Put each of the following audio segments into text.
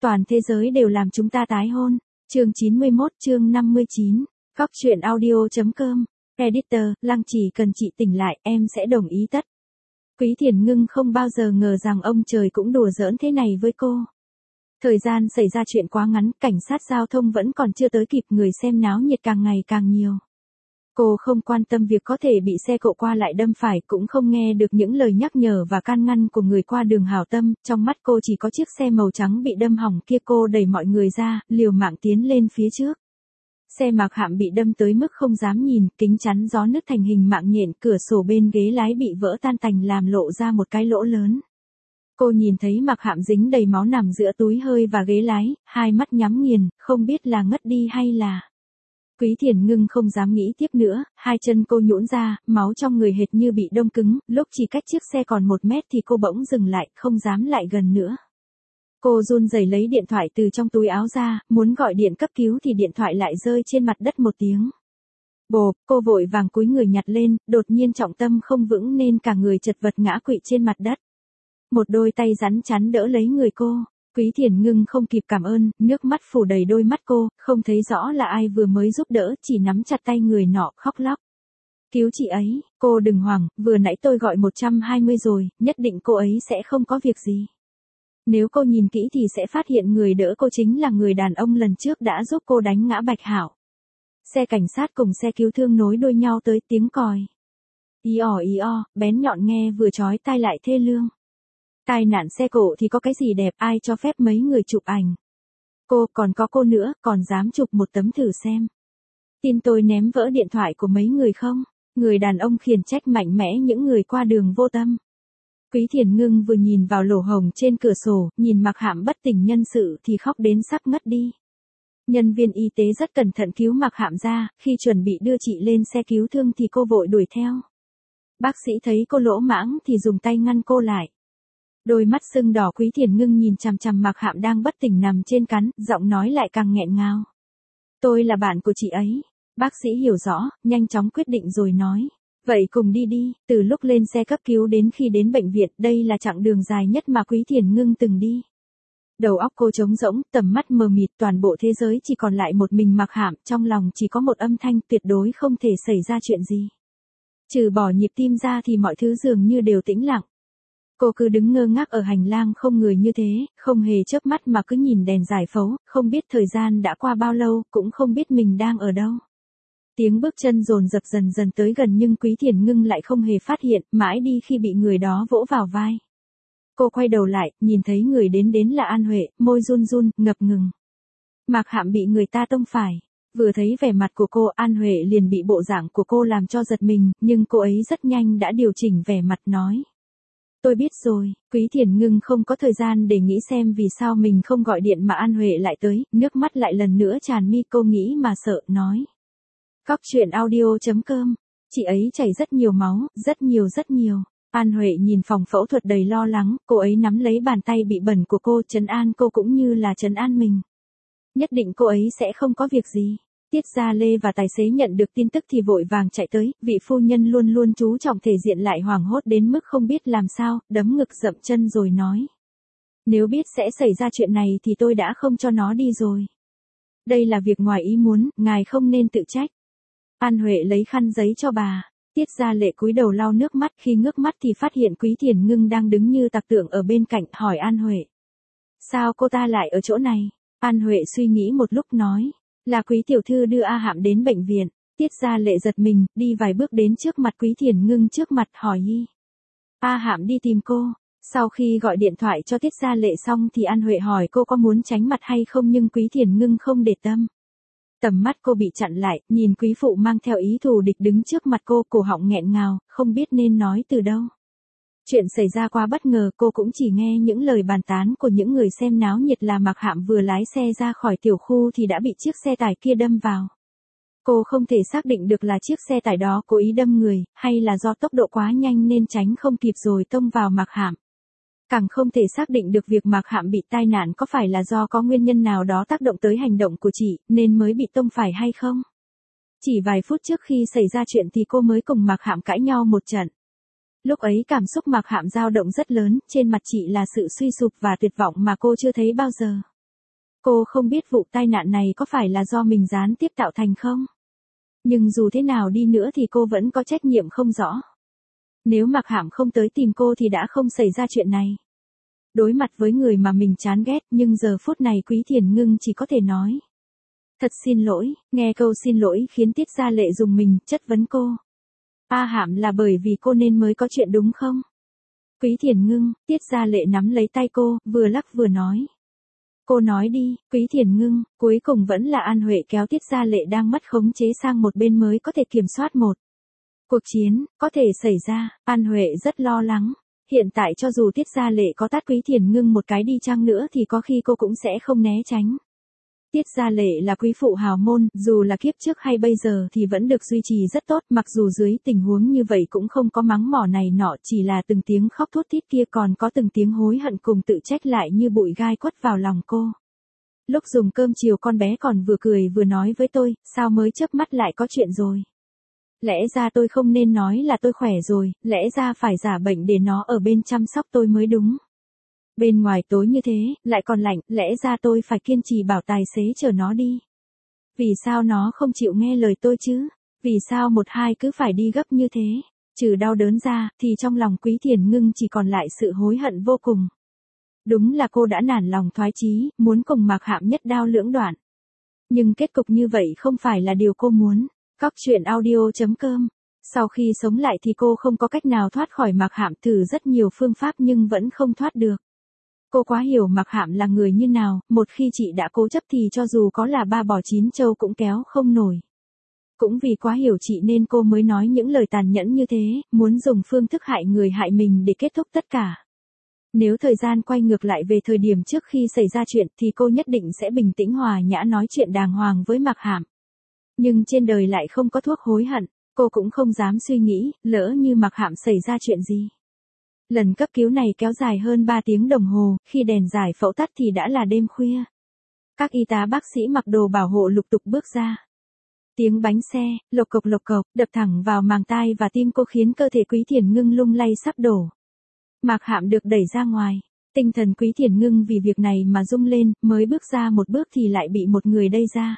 toàn thế giới đều làm chúng ta tái hôn. Chương 91, chương 59. Góc truyện audio.com. Editor, Lăng chỉ cần chị tỉnh lại, em sẽ đồng ý tất. Quý Thiền Ngưng không bao giờ ngờ rằng ông trời cũng đùa giỡn thế này với cô. Thời gian xảy ra chuyện quá ngắn, cảnh sát giao thông vẫn còn chưa tới kịp, người xem náo nhiệt càng ngày càng nhiều. Cô không quan tâm việc có thể bị xe cộ qua lại đâm phải, cũng không nghe được những lời nhắc nhở và can ngăn của người qua đường hảo tâm, trong mắt cô chỉ có chiếc xe màu trắng bị đâm hỏng kia. Cô đẩy mọi người ra, liều mạng tiến lên phía trước. Xe Mạc Hạm bị đâm tới mức không dám nhìn, kính chắn gió nứt thành hình mạng nhện, cửa sổ bên ghế lái bị vỡ tan tành làm lộ ra một cái lỗ lớn. Cô nhìn thấy Mạc Hạm dính đầy máu nằm giữa túi hơi và ghế lái, hai mắt nhắm nghiền, không biết là ngất đi hay là... Quý Thiền Ngưng không dám nghĩ tiếp nữa, hai chân cô nhũn ra, máu trong người hệt như bị đông cứng, lúc chỉ cách chiếc xe còn 1 mét thì cô bỗng dừng lại, không dám lại gần nữa. Cô run rẩy lấy điện thoại từ trong túi áo ra, muốn gọi điện cấp cứu thì điện thoại lại rơi trên mặt đất một tiếng. Bộp, cô vội vàng cúi người nhặt lên, đột nhiên trọng tâm không vững nên cả người chật vật ngã quỵ trên mặt đất. Một đôi tay rắn chắn đỡ lấy người cô. Quý Thiền Ngưng không kịp cảm ơn, nước mắt phủ đầy đôi mắt cô, không thấy rõ là ai vừa mới giúp đỡ, chỉ nắm chặt tay người nọ, khóc lóc. Cứu chị ấy, cô đừng hoảng, vừa nãy tôi gọi 120 rồi, nhất định cô ấy sẽ không có việc gì. Nếu cô nhìn kỹ thì sẽ phát hiện người đỡ cô chính là người đàn ông lần trước đã giúp cô đánh ngã Bạch Hảo. Xe cảnh sát cùng xe cứu thương nối đuôi nhau tới, tiếng còi. Ý o, bén nhọn nghe vừa chói tai lại thê lương. Tai nạn xe cộ thì có cái gì đẹp, ai cho phép mấy người chụp ảnh. Cô, còn có cô nữa, còn dám chụp một tấm thử xem. Tin tôi ném vỡ điện thoại của mấy người không? Người đàn ông khiển trách mạnh mẽ những người qua đường vô tâm. Quý Thiền Ngưng vừa nhìn vào lỗ hổng trên cửa sổ, nhìn Mạc Hạm bất tỉnh nhân sự thì khóc đến sắp ngất đi. Nhân viên y tế rất cẩn thận cứu Mạc Hạm ra, khi chuẩn bị đưa chị lên xe cứu thương thì cô vội đuổi theo. Bác sĩ thấy cô lỗ mãng thì dùng tay ngăn cô lại. Đôi mắt sưng đỏ Quý Thiền Ngưng nhìn chằm chằm Mạc Hạm đang bất tỉnh nằm trên cắn, giọng nói lại càng nghẹn ngào. Tôi là bạn của chị ấy. Bác sĩ hiểu rõ, nhanh chóng quyết định rồi nói. Vậy cùng đi đi, từ lúc lên xe cấp cứu đến khi đến bệnh viện, đây là chặng đường dài nhất mà Quý Thiền Ngưng từng đi. Đầu óc cô trống rỗng, tầm mắt mờ mịt, toàn bộ thế giới chỉ còn lại một mình Mạc Hạm, trong lòng chỉ có một âm thanh, tuyệt đối không thể xảy ra chuyện gì. Trừ bỏ nhịp tim ra thì mọi thứ dường như đều tĩnh lặng. Cô cứ đứng ngơ ngác ở hành lang không người như thế, không hề chớp mắt mà cứ nhìn đèn giải phẫu, không biết thời gian đã qua bao lâu, cũng không biết mình đang ở đâu. Tiếng bước chân dồn dập dần dần tới gần nhưng Quý Thiền Ngưng lại không hề phát hiện, mãi đi khi bị người đó vỗ vào vai. Cô quay đầu lại, nhìn thấy người đến là An Huệ, môi run run, ngập ngừng. Mạc Hạm bị người ta tông phải. Vừa thấy vẻ mặt của cô, An Huệ liền bị bộ dạng của cô làm cho giật mình, nhưng cô ấy rất nhanh đã điều chỉnh vẻ mặt nói. Tôi biết rồi. Quý Thiền Ngưng không có thời gian để nghĩ xem vì sao mình không gọi điện mà An Huệ lại tới, nước mắt lại lần nữa tràn mi, cô nghĩ mà sợ, nói. Góc truyện audio.com. Chị ấy chảy rất nhiều máu, rất nhiều. An Huệ nhìn phòng phẫu thuật đầy lo lắng, cô ấy nắm lấy bàn tay bị bẩn của cô, trấn an cô cũng như là trấn an mình. Nhất định cô ấy sẽ không có việc gì. Tiết Gia Lê và tài xế nhận được tin tức thì vội vàng chạy tới, vị phu nhân luôn luôn chú trọng thể diện lại hoảng hốt đến mức không biết làm sao, đấm ngực dậm chân rồi nói. Nếu biết sẽ xảy ra chuyện này thì tôi đã không cho nó đi rồi. Đây là việc ngoài ý muốn, ngài không nên tự trách. An Huệ lấy khăn giấy cho bà. Tiết Gia Lệ cúi đầu lau nước mắt, khi ngước mắt thì phát hiện Quý Thiền Ngưng đang đứng như tạc tượng ở bên cạnh, hỏi An Huệ. Sao cô ta lại ở chỗ này? An Huệ suy nghĩ một lúc nói. Là Quý tiểu thư đưa A Hạm đến bệnh viện. Tiết Gia Lệ giật mình, đi vài bước đến trước mặt Quý Thiền Ngưng trước mặt hỏi y. A Hạm đi tìm cô. Sau khi gọi điện thoại cho Tiết Gia Lệ xong thì An Huệ hỏi cô có muốn tránh mặt hay không nhưng Quý Thiền Ngưng không để tâm. Tầm mắt cô bị chặn lại, nhìn quý phụ mang theo ý thù địch đứng trước mặt cô, cổ họng nghẹn ngào, không biết nên nói từ đâu. Chuyện xảy ra quá bất ngờ, cô cũng chỉ nghe những lời bàn tán của những người xem náo nhiệt là Mạc Hạm vừa lái xe ra khỏi tiểu khu thì đã bị chiếc xe tải kia đâm vào. Cô không thể xác định được là chiếc xe tải đó cố ý đâm người, hay là do tốc độ quá nhanh nên tránh không kịp rồi tông vào Mạc Hạm. Càng không thể xác định được việc Mạc Hạm bị tai nạn có phải là do có nguyên nhân nào đó tác động tới hành động của chị, nên mới bị tông phải hay không. Chỉ vài phút trước khi xảy ra chuyện thì cô mới cùng Mạc Hạm cãi nhau một trận. Lúc ấy cảm xúc Mạc Hạm dao động rất lớn, trên mặt chị là sự suy sụp và tuyệt vọng mà cô chưa thấy bao giờ. Cô không biết vụ tai nạn này có phải là do mình gián tiếp tạo thành không? Nhưng dù thế nào đi nữa thì cô vẫn có trách nhiệm không rõ. Nếu Mạc Hạm không tới tìm cô thì đã không xảy ra chuyện này. Đối mặt với người mà mình chán ghét, nhưng giờ phút này Quý Thiền Ngưng chỉ có thể nói. Thật xin lỗi, nghe câu xin lỗi khiến Tiết Gia Lệ rùng mình, chất vấn cô. A Hạm là bởi vì cô nên mới có chuyện đúng không? Quý Thiền Ngưng, Tiết Gia Lệ nắm lấy tay cô, vừa lắc vừa nói. Cô nói đi, Quý Thiền Ngưng, cuối cùng vẫn là An Huệ kéo Tiết Gia Lệ đang mất khống chế sang một bên mới có thể kiểm soát một cuộc chiến, có thể xảy ra. An Huệ rất lo lắng. Hiện tại cho dù Tiết Gia Lệ có tát Quý Thiền Ngưng một cái đi chăng nữa thì có khi cô cũng sẽ không né tránh. Tiết Gia Lệ là quý phụ hào môn, dù là kiếp trước hay bây giờ thì vẫn được duy trì rất tốt, mặc dù dưới tình huống như vậy cũng không có mắng mỏ này nọ, chỉ là từng tiếng khóc thút thít kia còn có từng tiếng hối hận cùng tự trách lại như bụi gai quất vào lòng cô. Lúc dùng cơm chiều con bé còn vừa cười vừa nói với tôi, sao mới chớp mắt lại có chuyện rồi. Lẽ ra tôi không nên nói là tôi khỏe rồi, lẽ ra phải giả bệnh để nó ở bên chăm sóc tôi mới đúng. Bên ngoài tối như thế, lại còn lạnh, lẽ ra tôi phải kiên trì bảo tài xế chở nó đi. Vì sao nó không chịu nghe lời tôi chứ? Vì sao một hai cứ phải đi gấp như thế? Trừ đau đớn ra, thì trong lòng Quý Thiền Ngưng chỉ còn lại sự hối hận vô cùng. Đúng là cô đã nản lòng thoái chí, muốn cùng Mạc Hạm nhất đao lưỡng đoạn. Nhưng kết cục như vậy không phải là điều cô muốn. Cóc truyện audio.com. Sau khi sống lại thì cô không có cách nào thoát khỏi Mạc Hạm, thử rất nhiều phương pháp nhưng vẫn không thoát được. Cô quá hiểu Mạc Hạm là người như nào, một khi chị đã cố chấp thì cho dù có là ba bò chín trâu cũng kéo không nổi. Cũng vì quá hiểu chị nên cô mới nói những lời tàn nhẫn như thế, muốn dùng phương thức hại người hại mình để kết thúc tất cả. Nếu thời gian quay ngược lại về thời điểm trước khi xảy ra chuyện thì cô nhất định sẽ bình tĩnh hòa nhã nói chuyện đàng hoàng với Mạc Hạm. Nhưng trên đời lại không có thuốc hối hận, cô cũng không dám suy nghĩ, lỡ như Mạc Hạm xảy ra chuyện gì. Lần cấp cứu này kéo dài hơn 3 tiếng đồng hồ, khi đèn giải phẫu tắt thì đã là đêm khuya. Các y tá bác sĩ mặc đồ bảo hộ lục tục bước ra. Tiếng bánh xe, lộc cộc, đập thẳng vào màng tai và tim cô khiến cơ thể Quý Thiền Ngưng lung lay sắp đổ. Mạc Hạm được đẩy ra ngoài. Tinh thần Quý Thiền Ngưng vì việc này mà rung lên, mới bước ra một bước thì lại bị một người đẩy ra.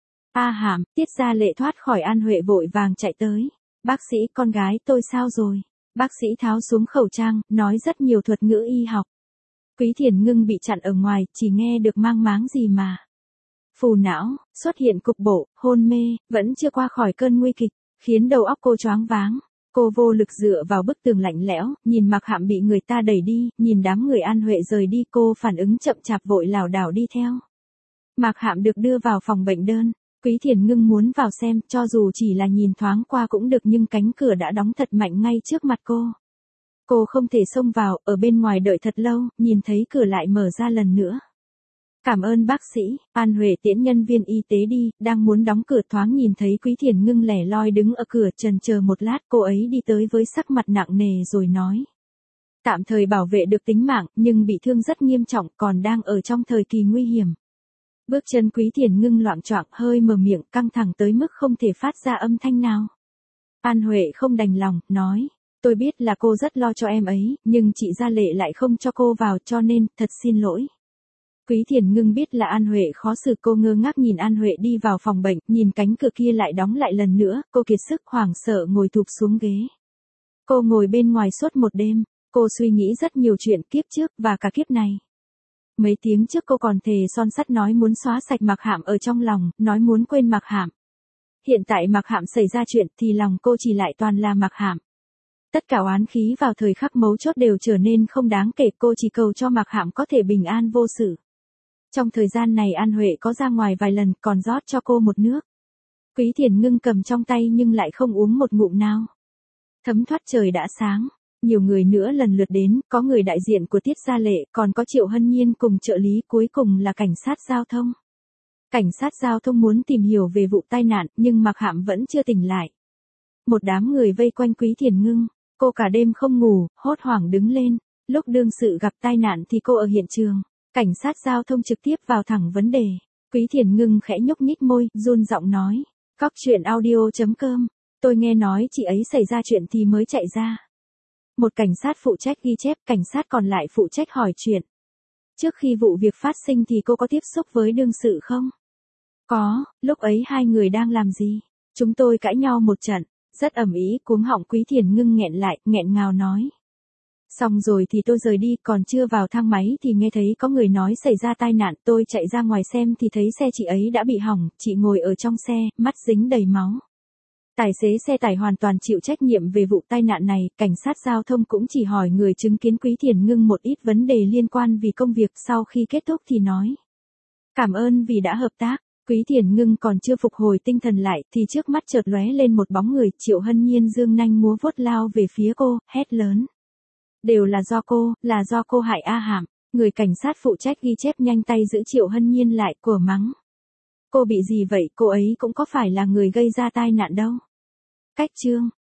A Hạm, Tiết Gia Lệ thoát khỏi An Huệ vội vàng chạy tới. Bác sĩ, con gái tôi sao rồi? Bác sĩ tháo xuống khẩu trang, nói rất nhiều thuật ngữ y học. Quý Thiền Ngưng bị chặn ở ngoài, chỉ nghe được mang máng gì mà. Phù não, xuất hiện cục bộ, hôn mê, vẫn chưa qua khỏi cơn nguy kịch, khiến đầu óc cô choáng váng. Cô vô lực dựa vào bức tường lạnh lẽo, nhìn Mạc Hạm bị người ta đẩy đi, nhìn đám người An Huệ rời đi, cô phản ứng chậm chạp vội lảo đảo đi theo. Mạc Hạm được đưa vào phòng bệnh đơn. Quý Thiền Ngưng muốn vào xem, cho dù chỉ là nhìn thoáng qua cũng được nhưng cánh cửa đã đóng thật mạnh ngay trước mặt cô. Cô không thể xông vào, ở bên ngoài đợi thật lâu, nhìn thấy cửa lại mở ra lần nữa. Cảm ơn bác sĩ, An Huệ tiễn nhân viên y tế đi, đang muốn đóng cửa thoáng nhìn thấy Quý Thiền Ngưng lẻ loi đứng ở cửa chần chờ một lát, cô ấy đi tới với sắc mặt nặng nề rồi nói. Tạm thời bảo vệ được tính mạng, nhưng bị thương rất nghiêm trọng, còn đang ở trong thời kỳ nguy hiểm. Bước chân Quý Thiền Ngưng loạng choạng, hơi mở miệng, căng thẳng tới mức không thể phát ra âm thanh nào. An Huệ không đành lòng, nói, tôi biết là cô rất lo cho em ấy, nhưng chị Gia Lệ lại không cho cô vào cho nên, thật xin lỗi. Quý Thiền Ngưng biết là An Huệ khó xử, cô ngơ ngác nhìn An Huệ đi vào phòng bệnh, nhìn cánh cửa kia lại đóng lại lần nữa, cô kiệt sức hoảng sợ ngồi thụp xuống ghế. Cô ngồi bên ngoài suốt một đêm, cô suy nghĩ rất nhiều chuyện kiếp trước và cả kiếp này. Mấy tiếng trước cô còn thề son sắt nói muốn xóa sạch Mạc Hạm ở trong lòng, nói muốn quên Mạc Hạm. Hiện tại Mạc Hạm xảy ra chuyện thì lòng cô chỉ lại toàn là Mạc Hạm. Tất cả oán khí vào thời khắc mấu chốt đều trở nên không đáng kể, cô chỉ cầu cho Mạc Hạm có thể bình an vô sự. Trong thời gian này An Huệ có ra ngoài vài lần còn rót cho cô một nước. Quý Thiền Ngưng cầm trong tay nhưng lại không uống một ngụm nào. Thấm thoát trời đã sáng. Nhiều người nữa lần lượt đến, có người đại diện của Tiết Gia Lệ, còn có Triệu Hân Nhiên cùng trợ lý, cuối cùng là cảnh sát giao thông. Cảnh sát giao thông muốn tìm hiểu về vụ tai nạn, nhưng Mạc Hạm vẫn chưa tỉnh lại. Một đám người vây quanh Quý Thiền Ngưng, cô cả đêm không ngủ, hốt hoảng đứng lên, lúc đương sự gặp tai nạn thì cô ở hiện trường. Cảnh sát giao thông trực tiếp vào thẳng vấn đề. Quý Thiền Ngưng khẽ nhúc nhích môi, run giọng nói, cóc truyện audio.com, tôi nghe nói chị ấy xảy ra chuyện thì mới chạy ra. Một cảnh sát phụ trách ghi chép, cảnh sát còn lại phụ trách hỏi chuyện. Trước khi vụ việc phát sinh thì cô có tiếp xúc với đương sự không? Có, lúc ấy hai người đang làm gì? Chúng tôi cãi nhau một trận, rất ầm ĩ, cuống họng Quý Thiền Ngưng nghẹn lại, nghẹn ngào nói. Xong rồi thì tôi rời đi, còn chưa vào thang máy thì nghe thấy có người nói xảy ra tai nạn, tôi chạy ra ngoài xem thì thấy xe chị ấy đã bị hỏng, chị ngồi ở trong xe, mắt dính đầy máu. Tài xế xe tải hoàn toàn chịu trách nhiệm về vụ tai nạn này, cảnh sát giao thông cũng chỉ hỏi người chứng kiến Quý Thiền Ngưng một ít vấn đề liên quan vì công việc, sau khi kết thúc thì nói. Cảm ơn vì đã hợp tác. Quý Thiền Ngưng còn chưa phục hồi tinh thần lại thì trước mắt chợt lóe lên một bóng người, Triệu Hân Nhiên giương nanh múa vuốt lao về phía cô, hét lớn. Đều là do cô hại A Hàm. Người cảnh sát phụ trách ghi chép nhanh tay giữ Triệu Hân Nhiên lại, của mắng. Cô bị gì vậy, cô ấy cũng có phải là người gây ra tai nạn đâu. Cách chương